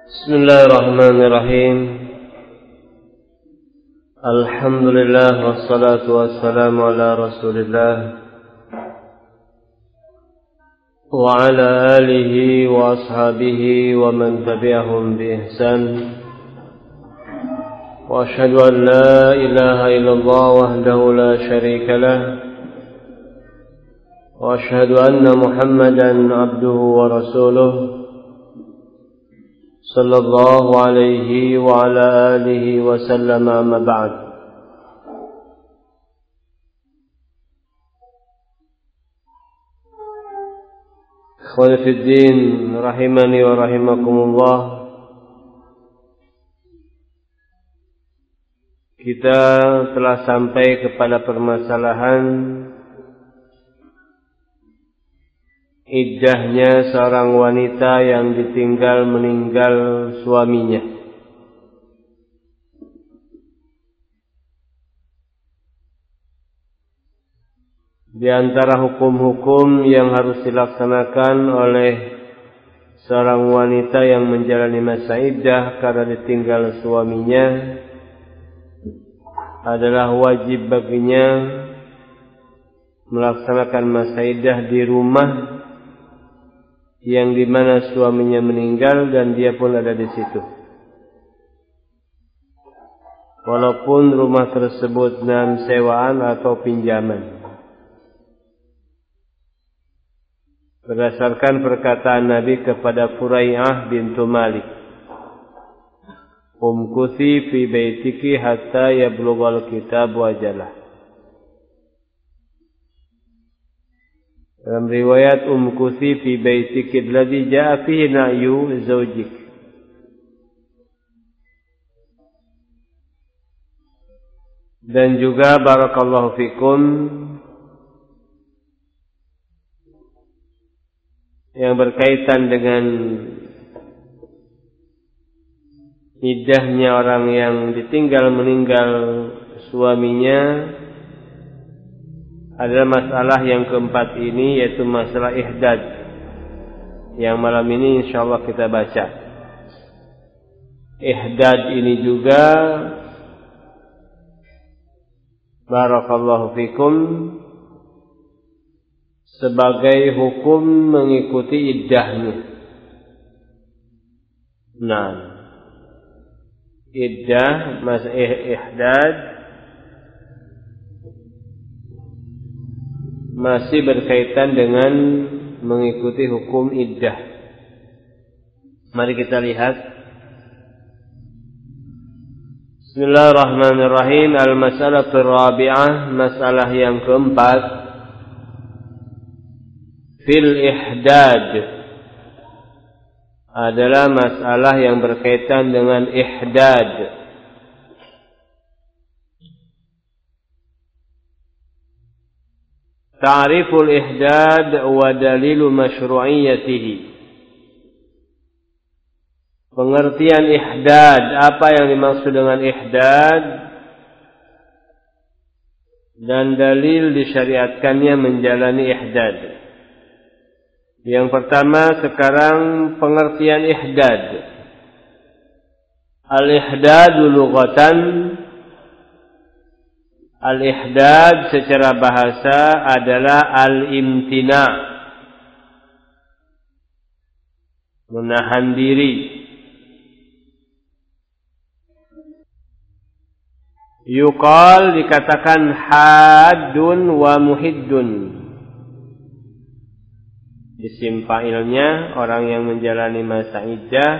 Bismillahirrahmanirrahim. Alhamdulillah wassalatu wassalamu ala Rasulillah wa ala alihi wa ashabihi wa man tabi'ahum bi ihsan. Wa asyhadu an la ilaha illallah wahdahu la syarika lah wa asyhadu anna Muhammadan abduhu wa rasuluh sallallahu alaihi wa ala alihi wa sallam, amma ba'd. Ikhwani fid din, rahimani wa rahimakumullah. Kita telah sampai kepada permasalahan iddahnya seorang wanita yang ditinggal meninggal suaminya. Di antara hukum-hukum yang harus dilaksanakan oleh seorang wanita yang menjalani masa iddah karena ditinggal suaminya adalah wajib baginya melaksanakan masa iddah di rumah yang dimana suaminya meninggal dan dia pun ada di situ. Walaupun rumah tersebut dalam sewaan atau pinjaman. Berdasarkan perkataan Nabi kepada Furai'ah bintu Malik, umkuthi fi baitiki hatta yablughal kitab wajalah. Dalam riwayat umkuthi fi baitiki alladhi jaa fihi na'yu zawjik. Dan juga barakallahu fikum yang berkaitan dengan iddahnya orang yang ditinggal meninggal suaminya adalah masalah yang keempat ini, yaitu masalah ihdad, yang malam ini insyaallah kita baca. Ihdad ini juga barakallahu fikum sebagai hukum mengikuti iddahnya. Nah, iddah, masa ihdad masih berkaitan dengan mengikuti hukum iddah. Mari kita lihat. Bismillahirrahmanirrahim. Al-mas'alatu rabi'ah, masalah yang keempat. Fil ihdad adalah masalah yang berkaitan dengan ihdad. Ta'riful ihdad wa dalilu masyru'iyyatihi. Pengertian ihdad, apa yang dimaksud dengan ihdad, dan dalil disyariatkannya menjalani ihdad. Yang pertama sekarang pengertian ihdad. Al-ihdadu lughatan, al-ihdad secara bahasa adalah al-imtina', menahan diri. Yuqal, dikatakan haddun wa muhiddun. Isim fa'ilnya orang yang menjalani masa iddah,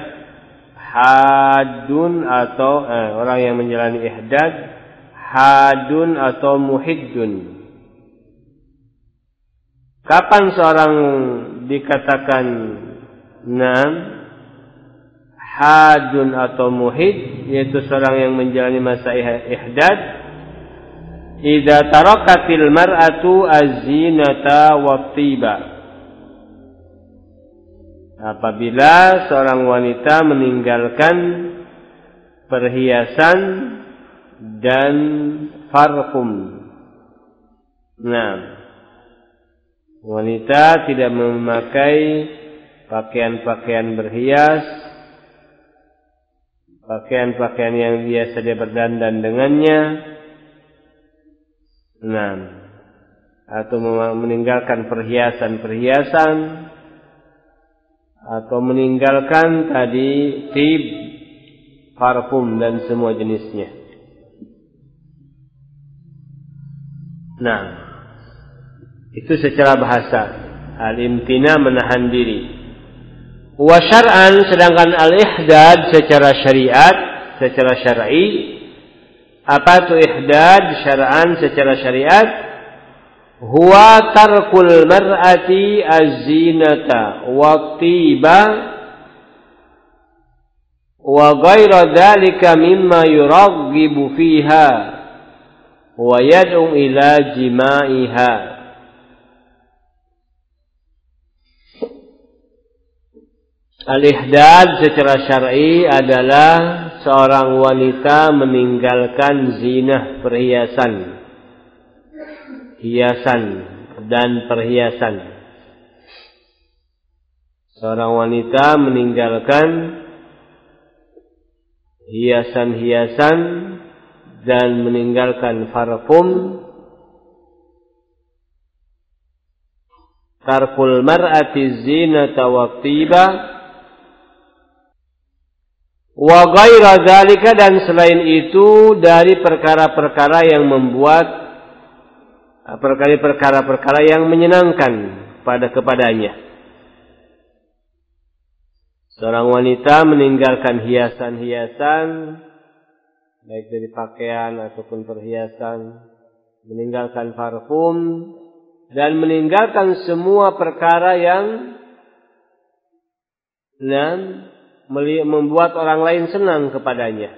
haddun atau orang yang menjalani ihdad, hadun atau muhiddun. Kapan seorang dikatakan hadun atau muhid, yaitu seorang yang menjalani masa ihdad, idza tarakatil mar'atu az-zinata wat-tiba. Apabila seorang wanita meninggalkan perhiasan dan parfum. Wanita tidak memakai pakaian-pakaian berhias pakaian-pakaian yang biasa dia berdandan dengannya. Atau meninggalkan perhiasan-perhiasan, atau meninggalkan tadi tib, parfum dan semua jenisnya. Itu secara bahasa. Al-imtina menahan diri. Wa syar'an, sedangkan al-ihdad secara syariat, secara syar'i. Apa itu ihdad syar'an secara syariat? Huwa tarkul mar'ati az-zinata wa tiba wa ghaira dhalika mimma yuraghibu fiha wa yad'u ila jima'iha. Al-ihdad secara syar'i adalah seorang wanita meninggalkan zinah, hiasan dan perhiasan. Seorang wanita meninggalkan hiasan-hiasan dan meninggalkan parfum. Tarkul mar'ati zinata wa tiba wa ghaira dzalika, dan selain itu dari perkara-perkara yang perkara-perkara yang menyenangkan kepadanya. Seorang wanita meninggalkan hiasan-hiasan, baik dari pakaian ataupun perhiasan, meninggalkan parfum, dan meninggalkan semua perkara yang membuat orang lain senang kepadanya.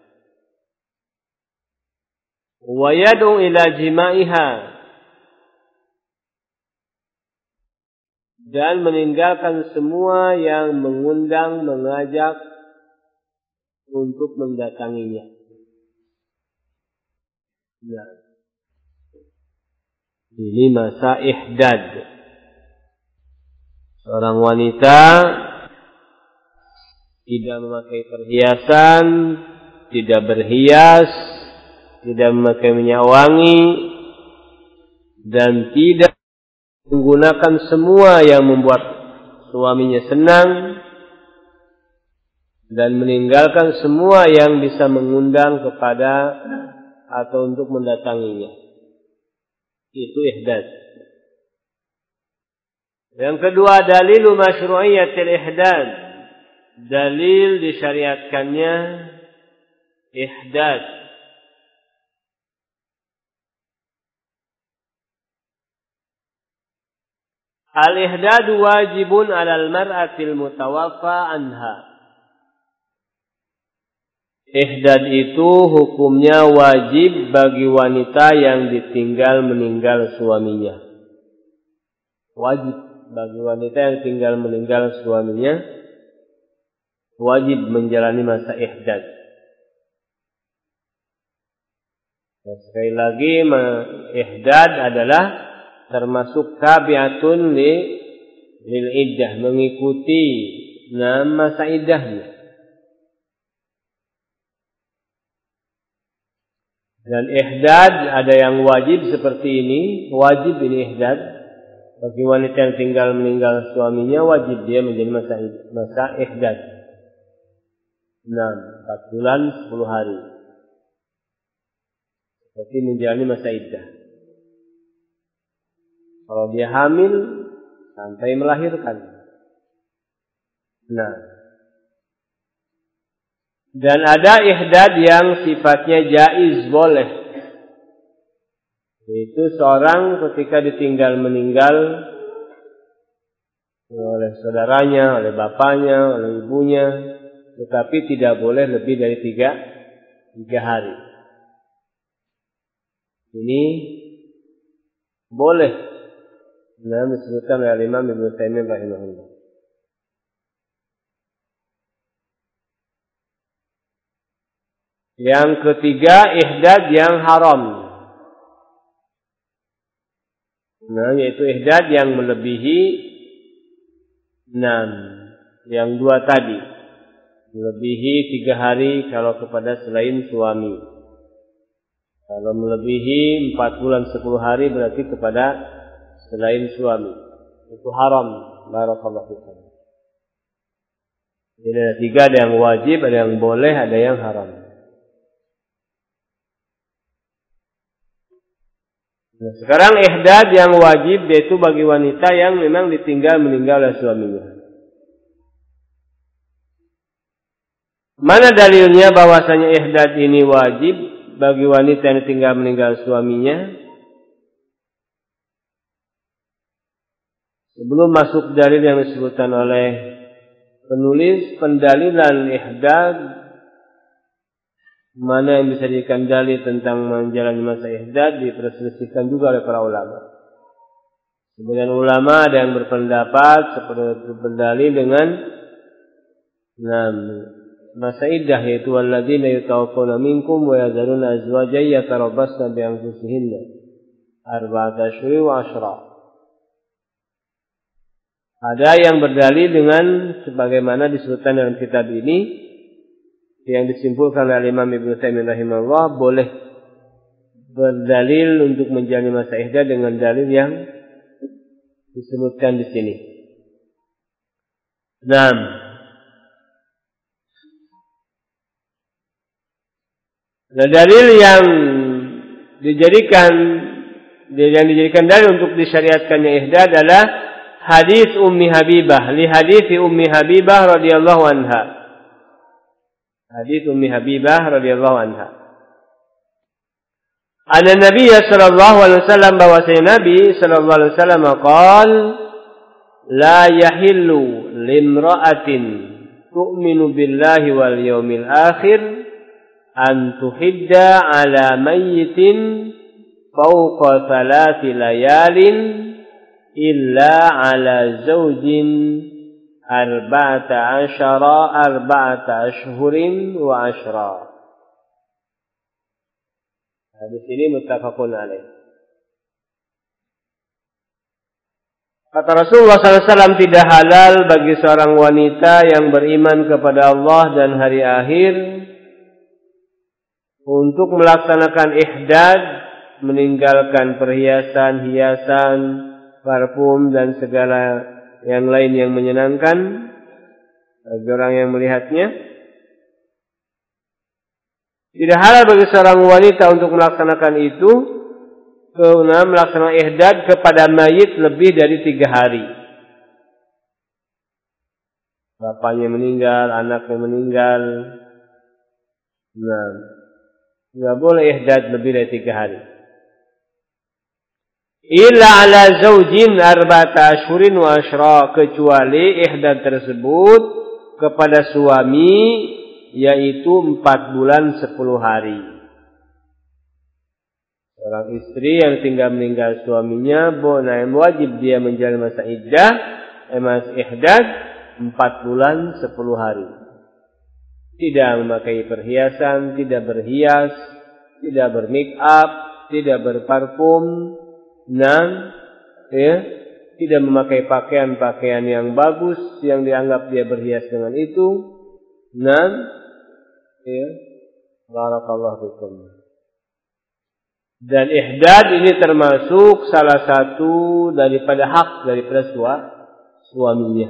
Wa yad'u ila jima'iha, dan meninggalkan semua yang mengundang, mengajak untuk mendatanginya. Ini masa ihdad. Seorang wanita tidak memakai perhiasan, tidak berhias, tidak memakai minyak wangi, dan tidak menggunakan semua yang membuat suaminya senang, dan meninggalkan semua yang bisa mengundang kepada atau untuk mendatanginya. Itu ihdad. Yang kedua, dalilu masyru'iyyatil ihdad. Dalil disyariatkannya ihdad. Al-ihdad wajibun 'alal mar'atil mutawaffa anha. Ihdad itu hukumnya wajib bagi wanita yang ditinggal meninggal suaminya. Wajib bagi wanita yang tinggal meninggal suaminya, wajib menjalani masa ihdad. Dan sekali lagi, ihdad adalah termasuk tabi'atun lil iddah, mengikuti masa iddahnya. Dan ihdad ada yang wajib seperti ini, wajib ini ihdad bagi wanita yang tinggal meninggal suaminya, wajib dia menjadi masa ihdad. 4 bulan 10 hari. Seperti menjalani masa iddah. Kalau dia hamil sampai melahirkan. Dan ada ihdad yang sifatnya jaiz, boleh. Yaitu seorang ketika ditinggal meninggal oleh saudaranya, oleh bapaknya, oleh ibunya, tetapi tidak boleh lebih dari 3 hari. Ini boleh. Disebutkan oleh Imam Ibnu Taimiyah rahimahullah. Yang ketiga, ihdad yang haram. Yaitu ihdad yang melebihi yang 2 tadi. Melebihi 3 hari kalau kepada selain suami. Kalau melebihi 4 bulan 10 hari berarti kepada selain suami. Itu haram. Barakallahu fikum. Jadi ada 3, ada yang wajib, ada yang boleh, ada yang haram. Nah, sekarang ihdad yang wajib yaitu bagi wanita yang memang meninggal oleh suaminya. Mana dalilnya bahwasanya ihdad ini wajib bagi wanita yang meninggal suaminya? Sebelum masuk dalil yang disebutkan oleh penulis, pendalilan ihdad, mana yang bisa dijadikan dalil tentang menjalani masa ihdad diperselisihkan juga oleh para ulama. Sebagian ulama ada yang berpendapat seperti berdalil dengan masa iddah, yaitu walladzina yatawaffawna minkum wa yadharuna azwajan yatarabbasna bi anfusihinna arba'ata asyhurin wa asyra. Ada yang berdalil dengan sebagaimana disebutkan dalam kitab ini, yang disimpulkan oleh Imam Ibnu Taimiyah rahimahullah, boleh berdalil untuk menjalani masa ihdad dengan dalil yang disebutkan di sini. Nah, dalil yang dijadikan dalil untuk disyariatkannya ihdad adalah hadis Ummi Habibah, li hadis Ummi Habibah radhiyallahu anha. Hadis Ummi Habibah radhiyallahu anha. Anna Nabi sallallahu alaihi wasallam, bahwasanya Nabi sallallahu alaihi wasallam qala la yahillu limra'atin tu'minu billahi wal yawmil akhir an tuhidda ala mayyitin fawqa 3 layalin illa ala zawjin 14 ashhurin wa ashra. Hadis ini muttafaqun alaih. Kata Rasulullah SAW, tidak halal bagi seorang wanita yang beriman kepada Allah dan hari akhir untuk melaksanakan ihdad, meninggalkan perhiasan, hiasan, parfum dan segala yang lain yang menyenangkan bagi orang yang melihatnya. Tidak halal bagi seorang wanita untuk melaksanakan itu, melaksanakan ihdad kepada mayit lebih dari 3 hari. Bapaknya meninggal, anaknya meninggal. Tidak boleh ihdad lebih dari 3 hari. Illa ala zawjin 14 ashhurin wa ashra, kecuali ihdad tersebut kepada suami, yaitu 4 bulan 10 hari. Seorang istri yang meninggal suaminya, wajib dia menjalani masa ihdad 4 bulan 10 hari. Tidak memakai perhiasan, tidak berhias, tidak bermake up, tidak berparfum, tidak memakai pakaian-pakaian yang bagus yang dianggap dia berhias dengan itu. Barakallahu fikum. Dan ihdad ini termasuk salah satu daripada hak daripada suaminya.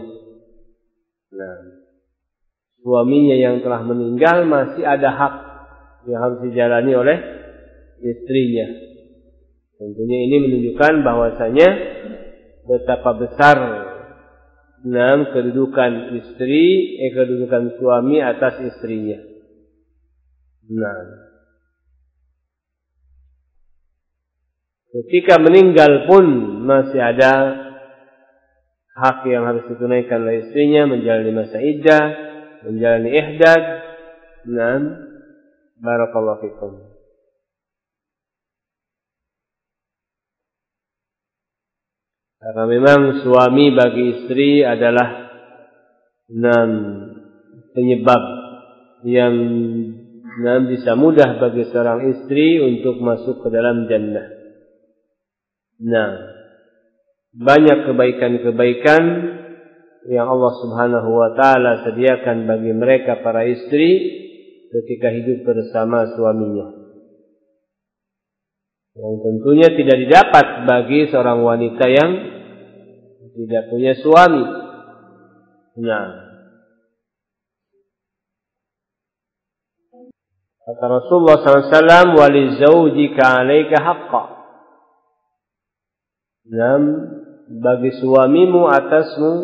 Suaminya yang telah meninggal masih ada hak yang harus dijalani oleh istrinya. Tentunya ini menunjukkan bahwasanya betapa besar kedudukan kedudukan suami atas istrinya. Ketika meninggal pun masih ada hak yang harus ditunaikan oleh istrinya, menjalani masa iddah, menjalani ihdad. Barakallahu fikum. Karena memang suami bagi istri adalah penyebab yang bisa mudah bagi seorang istri untuk masuk ke dalam jannah. Banyak kebaikan-kebaikan yang Allah Subhanahu wa taala sediakan bagi mereka para istri ketika hidup bersama suaminya. Yang tentunya tidak didapat bagi seorang wanita yang tidak punya suami. Nah, kata Rasulullah SAW, "Wali zaujika 'alaika haqqan." Nah, bagi suamimu atasmu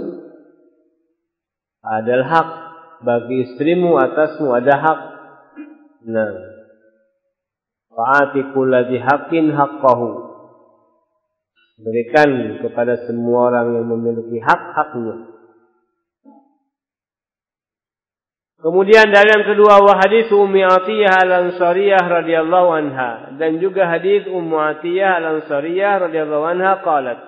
adalah hak, bagi istrimu atasmu ada hak. Nah, fa'ati kulli haqqin haqqahu. Berikan kepada semua orang yang memiliki hak-haknya. Kemudian dari yang kedua, wa hadis Ummi Atiyah Al-Ansariyah radhiyallahu anha, dan juga hadis Ummu Atiyah Al-Ansariyah radhiyallahu anha qalat,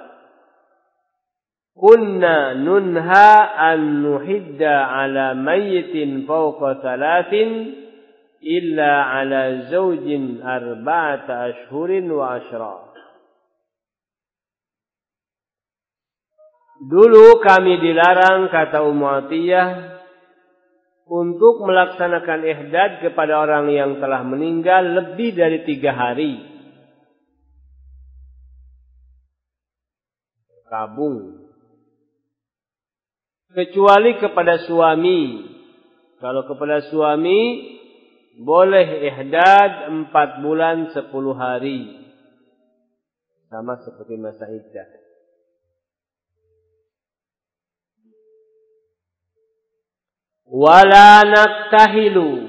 kunna nunha an nuhidda ala mayyitin fawqa thalathin illa ala zawjin arba'ata ashhurin wa ashra. Dulu kami dilarang, kata Ummu Atiyah, untuk melaksanakan ihdad kepada orang yang telah meninggal lebih dari 3 hari. Kabung. Kecuali kepada suami. Kalau kepada suami, boleh ihdad 4 bulan 10 hari. Sama seperti masa iddah. Wala naktahilu.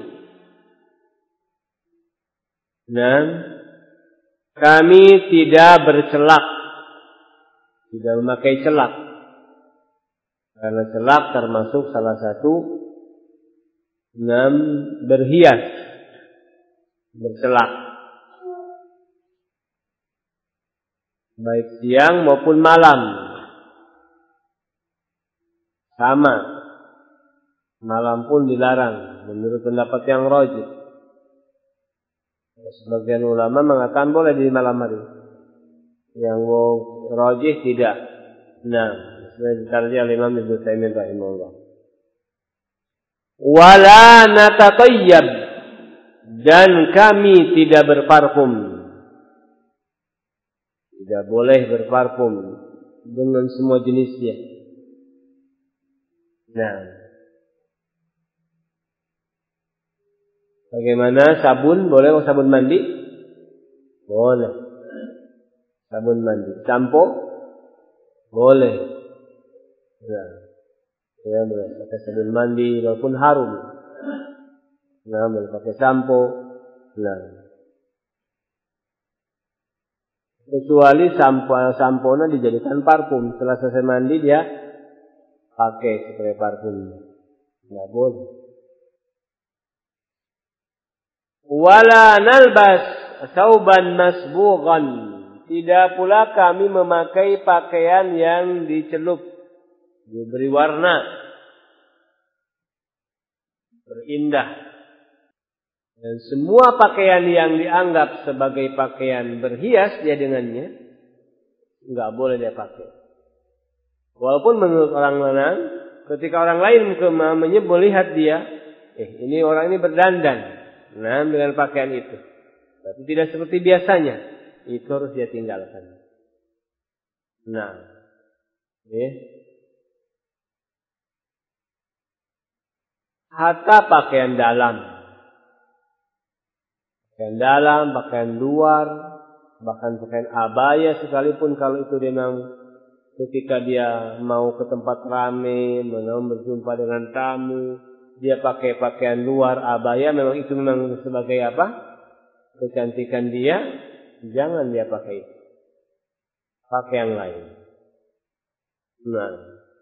Dan kami tidak bercelak. Tidak memakai celak. Karena celak termasuk salah satu berhias. Bercelak. Baik siang maupun malam. Sama. Malam pun dilarang menurut pendapat yang rajih. Sebagian ulama mengatakan boleh di malam hari. Yang rajih tidak. Nah, sesuai ditarjih Imam Ibnu Taimiyah rahimahullah. Wala natatayyab, dan kami tidak berparfum. Tidak boleh berparfum dengan semua jenisnya. Nah, bagaimana sabun? Boleh sabun mandi? Boleh. Sabun mandi. Sampo? Boleh. Nah, ya boleh pakai sabun mandi walaupun harum. Nah, boleh pakai sampo. Nah, kecuali samponya dijadikan parfum. Setelah selesai mandi dia pakai sebagai parfumnya. Nggak boleh. Wala nalbas sauban masbughan, tidak pula kami memakai pakaian yang dicelup, diberi warna, berindah. Dan semua pakaian yang dianggap sebagai pakaian berhias dia dengannya, nggak boleh dia pakai. Walaupun menurut orang lain, ketika orang lain melihat dia, ini orang ini berdandan. Nah, dengan pakaian itu. Tapi tidak seperti biasanya. Itu harus dia tinggalkan. Nah. Hatta pakaian dalam. Pakaian dalam, pakaian luar. Bahkan pakaian abaya sekalipun kalau itu dia memang ketika dia mau ke tempat ramai, mau berjumpa dengan tamu. Dia pakai pakaian luar abaya, memang itu memang sebagai apa? Kecantikan dia, jangan dia pakai itu. Pakai yang lain. Nah,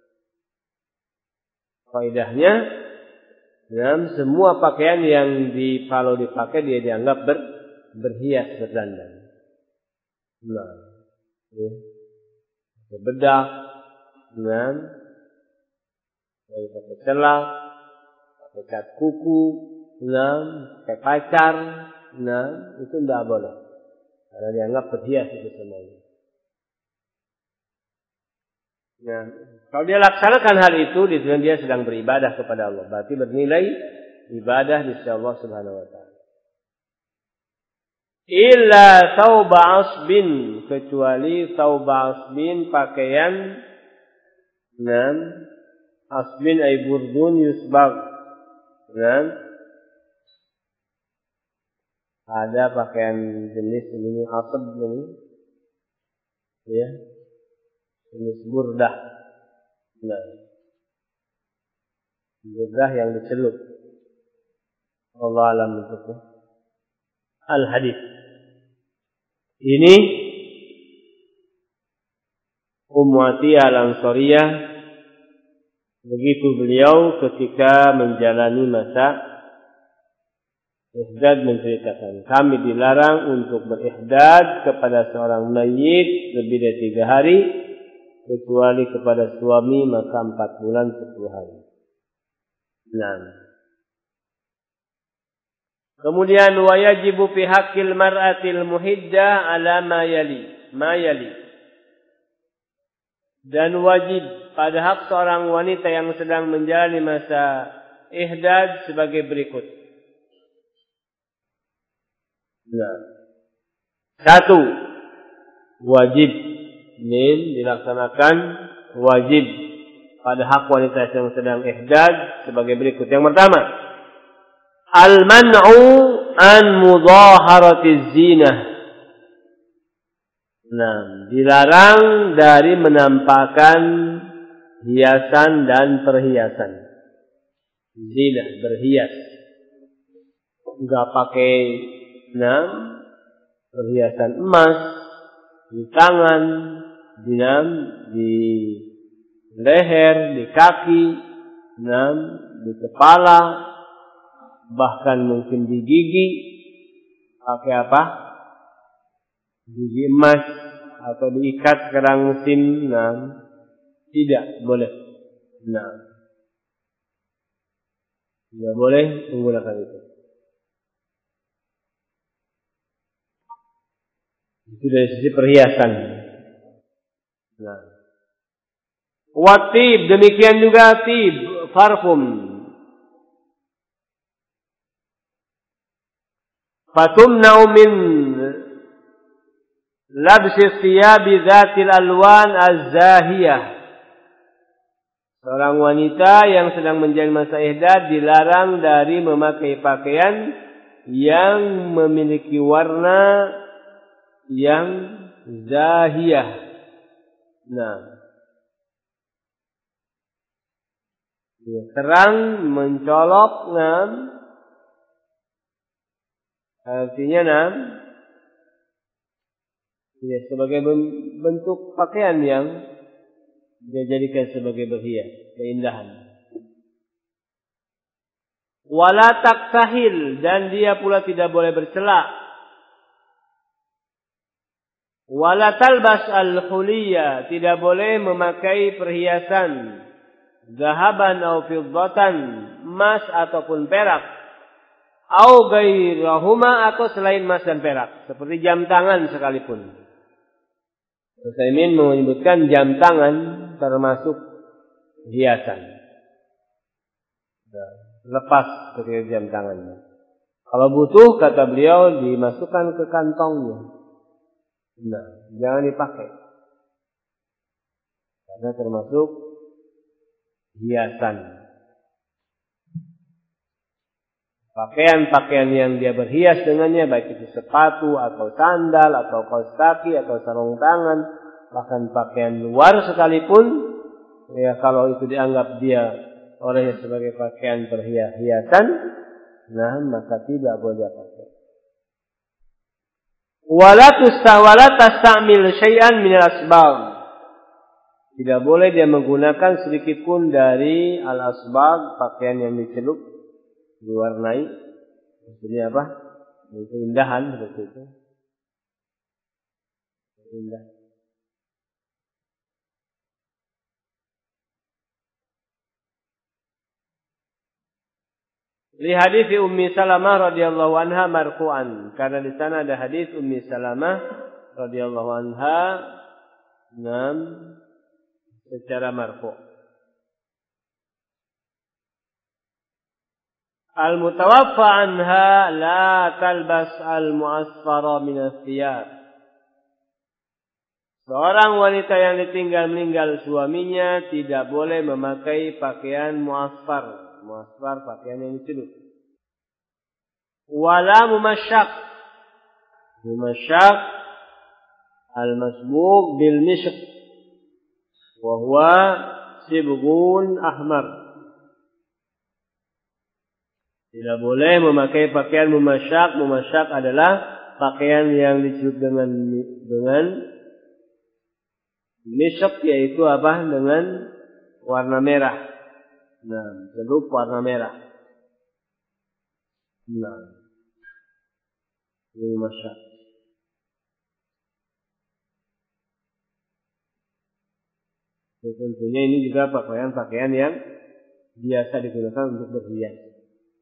faedahnya, dalam semua pakaian yang kalau dipakai dia dianggap berhias, berdandan. Nah, bedak, nah, pakai celak, pakai cat kuku, nah, pakai pacar, nah, itu tidak boleh. Karena dianggap berhias itu semuanya. Nah, kalau dia laksanakan hal itu, dia sedang beribadah kepada Allah. Berarti bernilai ibadah di sisi Allah Subhanahu wa taala. Illa thawba asbin, kecuali thawba asbin, pakaian asbin ay burdun yusbag. Ada pakaian jenis ini asab ini, ya, jenis burdah. Burdah yang dicelup. Allah alam itu. Al-hadis. Ini Ummu Atiyah Al-Ansariyah, begitu beliau ketika menjalani masa ihdad menceritakan, kami dilarang untuk berihdad kepada seorang mayit lebih dari 3 hari, kecuali kepada suami maka 4 bulan 10 hari. Kemudian wajibu fi haqqil mar'atil muhiddah ala ma yali. Dan wajib pada hak seorang wanita yang sedang menjalani masa ihdad sebagai berikut. 1. Wajib dilaksanakan wajib pada hak wanita yang sedang ihdad sebagai berikut. Yang pertama, al-man'u an mudhaharatiz zinah. Dilarang dari menampakkan hiasan dan perhiasan. Zinah, berhias. Enggak pakai perhiasan emas di tangan, di leher, di kaki, di kepala, bahkan mungkin di gigi. Pakai apa? Gigi emas atau diikat kerang mesin. Tidak boleh. Tidak boleh menggunakan itu. Itu dari sisi perhiasan. Watib, demikian juga tib, parfum. Fatumna'u min labsi thiyabi dzatil alwan az-zahiyah. Seorang wanita yang sedang menjalani masa ihdad dilarang dari memakai pakaian yang memiliki warna yang zahiyah. Terang, mencolok, artinya sebagai bentuk pakaian yang dia jadikan sebagai berhias, keindahan. Wala taktahil, dan dia pula tidak boleh bercela. Wala talbas al-huliyah, tidak boleh memakai perhiasan zahaban atau fiddatan, emas ataupun perak, au gairahuma, atau selain emas dan perak, seperti jam tangan sekalipun. Utsaimin menyebutkan jam tangan termasuk hiasan. Lepas ketika jam tangannya. Kalau butuh, kata beliau, dimasukkan ke kantongnya. Jangan dipakai. Karena termasuk hiasan. Pakaian-pakaian yang dia berhias dengannya, baik itu sepatu atau sandal atau kaos kaki atau sarung tangan, bahkan pakaian luar sekalipun, ya kalau itu dianggap dia olehnya sebagai pakaian perhiasan, maka tidak boleh pakai. Wala tastamil syai'an min al-asbag. Tidak boleh dia menggunakan sedikit pun dari al-asbag, pakaian yang dicelup, diwarnai. Maksudnya apa? Keindahan seperti itu. Indah. Li hadis Ummi Salamah radhiyallahu anha marfu'an, karena di sana ada hadis Ummi Salamah radhiyallahu anha secara marfu'. Al-mutawaffa anha la talbas al-mu'asfara min ath-thiyab. Seorang wanita yang ditinggal meninggal suaminya tidak boleh memakai pakaian mu'asfar. Mu'asfar pakaian yang dicelup. Wala mumasyak. Mumasyak al-masbuk bil misyak. Wa huwa sibghun ahmar. Tidak boleh memakai pakaian mumasyak. Mumasyak adalah pakaian yang dicelup dengan misyak, yaitu apa? Dengan warna merah. Nah, celup warna merah. Nah, ini mumasyak. Tentunya ini juga pakaian-pakaian yang biasa digunakan untuk berhias.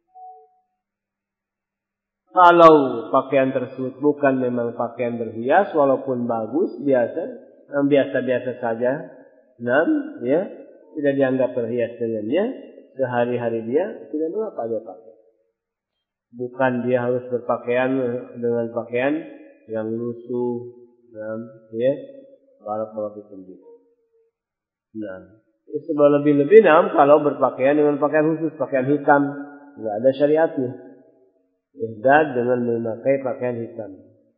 Kalau pakaian tersebut bukan memang pakaian berhias, walaupun bagus, biasa saja, ya, tidak dianggap berhias dengannya, sehari-hari dia tidak mengapa dia pakai. Bukan dia harus berpakaian dengan pakaian yang lusuh, ya, barakallahu fikum. Nah, lebih-lebih kalau berpakaian dengan pakaian khusus, pakaian hitam, nggak ada syariatnya. Ihdad dengan memakai pakaian hitam.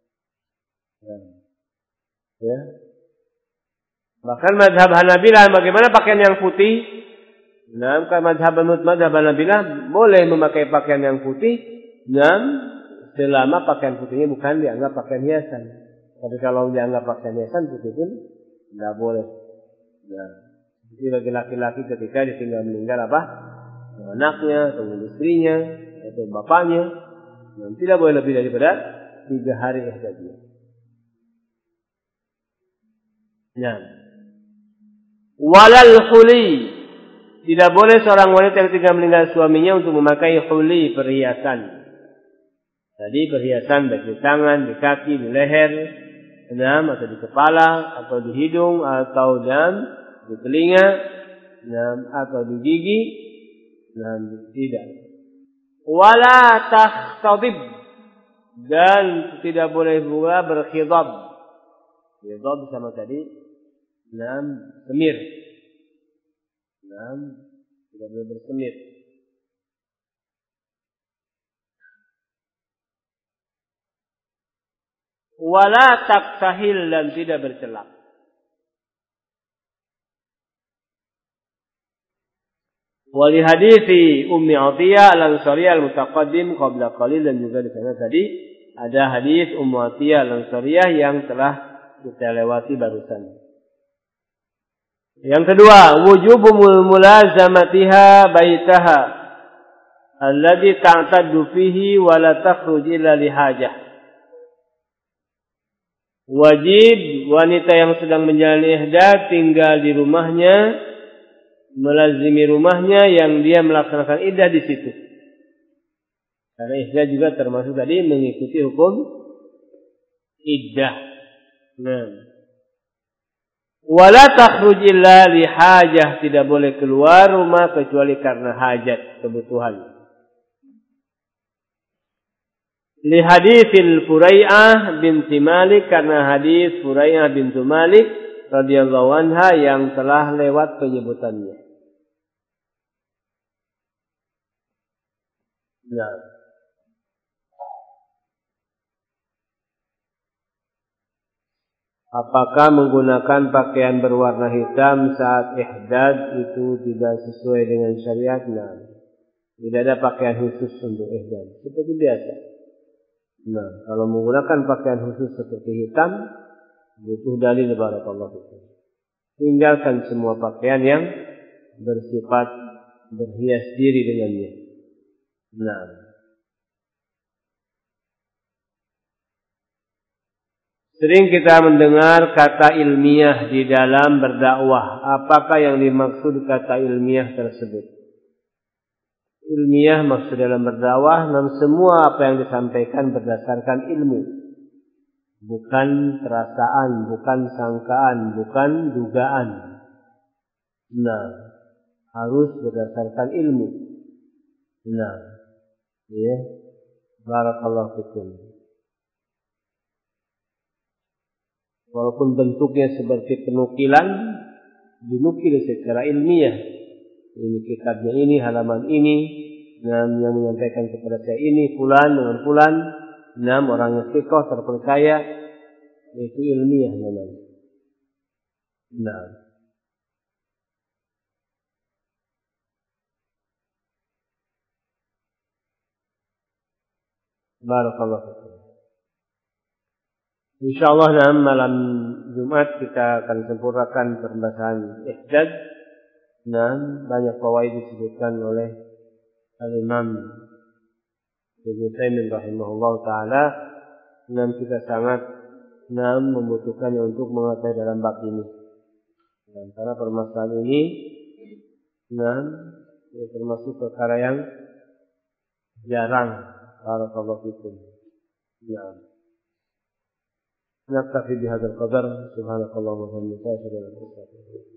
Ya. Bahkan mazhab Hanabilah, bagaimana pakaian yang putih? Nah, mazhab Hanabilah boleh memakai pakaian yang putih, selama pakaian putihnya bukan dianggap pakaian hiasan. Tapi kalau dianggap pakaian hiasan, putih pun tidak boleh. Nah, jadi bagi laki-laki ketika ditinggal meninggal anaknya, atau istrinya, atau bapaknya, tidak boleh lebih daripada 3 hari ihdadnya. Nah, walal huli, tidak boleh seorang wanita yang tinggal meninggal suaminya untuk memakai huli, perhiasan. Jadi perhiasan baik di tangan, di kaki, di leher, atau di kepala, atau di hidung, atau di telinga, atau di gigi, tidak. Wala takhtadib, dan tidak boleh pula berkhidab. Khidab sama tadi, semir. Tidak boleh bersemir. Wala taktahil, dan tidak bercelak. Wali hadithi Ummi Atiyah al-Ansariyah al-Mutaqaddim qabla qalil, dan juga di sana tadi ada hadis Ummu Atiyah al-Ansariyah yang telah kita lewati barusan. Yang kedua, wujubu mulazamatiha baitaha alladhi ta'taddu fihi wa la takhruj illa li hajah. Wajib wanita yang sedang menjalani ihdad tinggal di rumahnya, melazimi rumahnya yang dia melaksanakan iddah di situ. Karena iddah juga termasuk tadi mengikuti hukum iddah. Wala takhruj illa li hajah, tidak boleh keluar rumah kecuali karena hajat, kebutuhan. Li haditsil Furai'ah binti Malik, karena hadis Furai'ah bintu Malik radhiyallahu anha yang telah lewat penyebutannya. Nah, apakah menggunakan pakaian berwarna hitam saat ihdad itu tidak sesuai dengan syariat? Nah, tidak ada pakaian khusus untuk ihdad, seperti biasa. Nah, kalau menggunakan pakaian khusus seperti hitam, butuh dalil barakallahu fikum. Tinggalkan semua pakaian yang bersifat berhias diri dengannya. Nah, sering kita mendengar kata ilmiah di dalam berdakwah. Apakah yang dimaksud kata ilmiah tersebut? Ilmiah maksud dalam berdakwah, semua apa yang disampaikan berdasarkan ilmu. Bukan perasaan, bukan sangkaan, bukan dugaan. Nah, harus berdasarkan ilmu. Nah, ya, barakallahu fikum. Walaupun bentuknya seperti penukilan, dinukil secara ilmiah. Ini kitabnya ini, halaman ini, yang menyampaikan kepada saya ini, fulan dengan fulan, orangnya thiqah, terpercaya, itu ilmiah namanya. Nah, barakallahu fikum. Insyaallah malam Jumat kita akan sempurnakan pembahasan ihdad. Banyak fawaid disebutkan oleh Al-Imam Ibnu Taimiyah rahimahullah taala. Kita sangat membutuhkannya untuk mengetahui dalam bab ini. Karena permasalahan ini termasuk perkara yang jarang. Barakallahu fikum. نكتفي بهذا القدر سبحانك اللهم وبحمدك أشهد أن لا إله إلا أنت